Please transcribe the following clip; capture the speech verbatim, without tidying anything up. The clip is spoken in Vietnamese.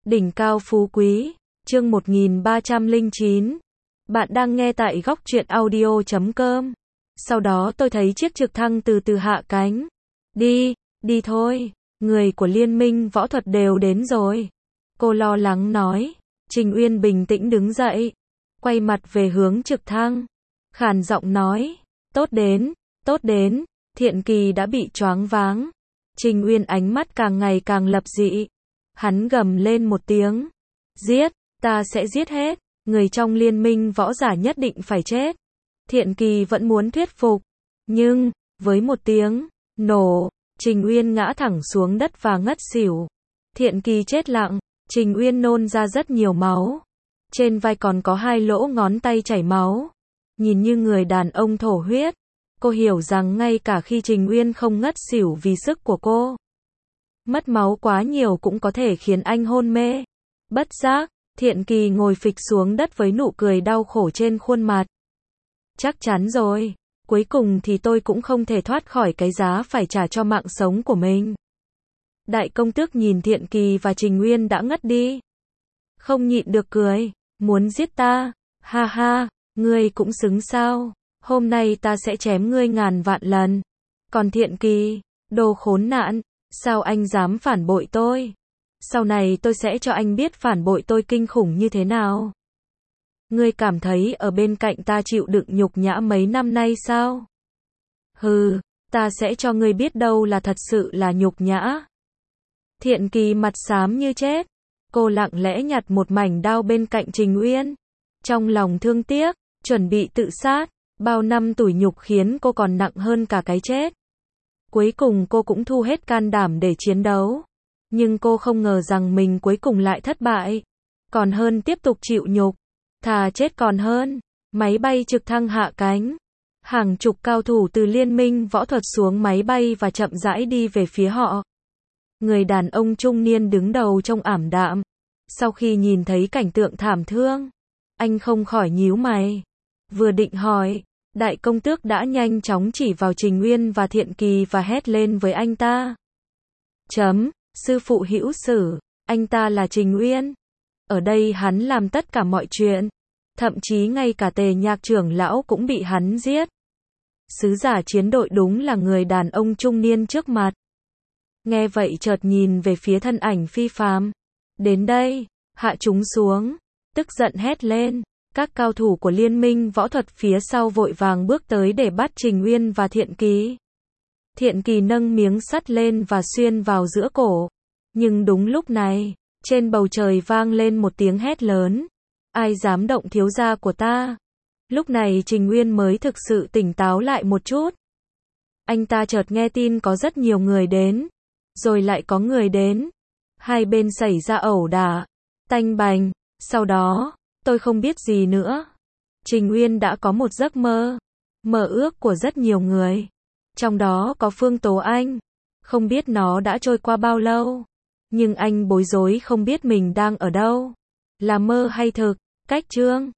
Đỉnh cao phú quý, chương một nghìn ba trăm lẻ chín. Bạn đang nghe tại góc truyện audio chấm com. Sau đó tôi thấy chiếc trực thăng từ từ hạ cánh. Đi, đi thôi, người của Liên minh võ thuật đều đến rồi. Cô lo lắng nói. Trình Uyên bình tĩnh đứng dậy, quay mặt về hướng trực thăng, khàn giọng nói, tốt đến, tốt đến. Thiện Kỳ đã bị choáng váng. Trình Uyên ánh mắt càng ngày càng lập dị. Hắn gầm lên một tiếng. Giết, ta sẽ giết hết. Người trong liên minh võ giả nhất định phải chết. Thiện Kỳ vẫn muốn thuyết phục. Nhưng, với một tiếng, nổ, Trình Uyên ngã thẳng xuống đất và ngất xỉu. Thiện Kỳ chết lặng. Trình Uyên nôn ra rất nhiều máu. Trên vai còn có hai lỗ ngón tay chảy máu. Nhìn như người đàn ông thổ huyết. Cô hiểu rằng ngay cả khi Trình Uyên không ngất xỉu vì sức của cô, mất máu quá nhiều cũng có thể khiến anh hôn mê. Bất giác, Thiện Kỳ ngồi phịch xuống đất với nụ cười đau khổ trên khuôn mặt. Chắc chắn rồi, cuối cùng thì tôi cũng không thể thoát khỏi cái giá phải trả cho mạng sống của mình. Đại công tước nhìn Thiện Kỳ và Trình Uyên đã ngất đi. Không nhịn được cười, muốn giết ta, ha ha, ngươi cũng xứng sao, hôm nay ta sẽ chém ngươi ngàn vạn lần. Còn Thiện Kỳ, đồ khốn nạn, sao anh dám phản bội tôi? Sau này tôi sẽ cho anh biết phản bội tôi kinh khủng như thế nào. Ngươi cảm thấy ở bên cạnh ta chịu đựng nhục nhã mấy năm nay sao? Hừ, ta sẽ cho ngươi biết đâu là thật sự là nhục nhã. Thiện Kỳ mặt xám như chết. Cô lặng lẽ nhặt một mảnh đao bên cạnh Trình Uyên. Trong lòng thương tiếc, chuẩn bị tự sát. Bao năm tủi nhục khiến cô còn nặng hơn cả cái chết. Cuối cùng cô cũng thu hết can đảm để chiến đấu. Nhưng cô không ngờ rằng mình cuối cùng lại thất bại. Còn hơn tiếp tục chịu nhục. Thà chết còn hơn. Máy bay trực thăng hạ cánh. Hàng chục cao thủ từ liên minh võ thuật xuống máy bay và chậm rãi đi về phía họ. Người đàn ông trung niên đứng đầu trông ảm đạm. Sau khi nhìn thấy cảnh tượng thảm thương, anh không khỏi nhíu mày. Vừa định hỏi, đại công tước đã nhanh chóng chỉ vào Trình Uyên và Thiện Kỳ và hét lên với anh ta. Chấm, sư phụ hữu sử, anh ta là Trình Uyên. Ở đây hắn làm tất cả mọi chuyện. Thậm chí ngay cả Tề Nhạc trưởng lão cũng bị hắn giết. Sứ giả chiến đội đúng là người đàn ông trung niên trước mặt. Nghe vậy chợt nhìn về phía thân ảnh phi phàm. Đến đây, hạ chúng xuống. Tức giận hét lên. Các cao thủ của liên minh võ thuật phía sau vội vàng bước tới để bắt Trình Uyên và Thiện Kỳ. Thiện Kỳ nâng miếng sắt lên và xuyên vào giữa cổ. Nhưng đúng lúc này, trên bầu trời vang lên một tiếng hét lớn. Ai dám động thiếu gia của ta? Lúc này Trình Uyên mới thực sự tỉnh táo lại một chút. Anh ta chợt nghe tin có rất nhiều người đến. Rồi lại có người đến. Hai bên xảy ra ẩu đả. Tanh bành. Sau đó, tôi không biết gì nữa. Trình Uyên đã có một giấc mơ. Mơ ước của rất nhiều người. Trong đó có Phương Tố Anh. Không biết nó đã trôi qua bao lâu. Nhưng anh bối rối không biết mình đang ở đâu. Là mơ hay thực. Cách chương.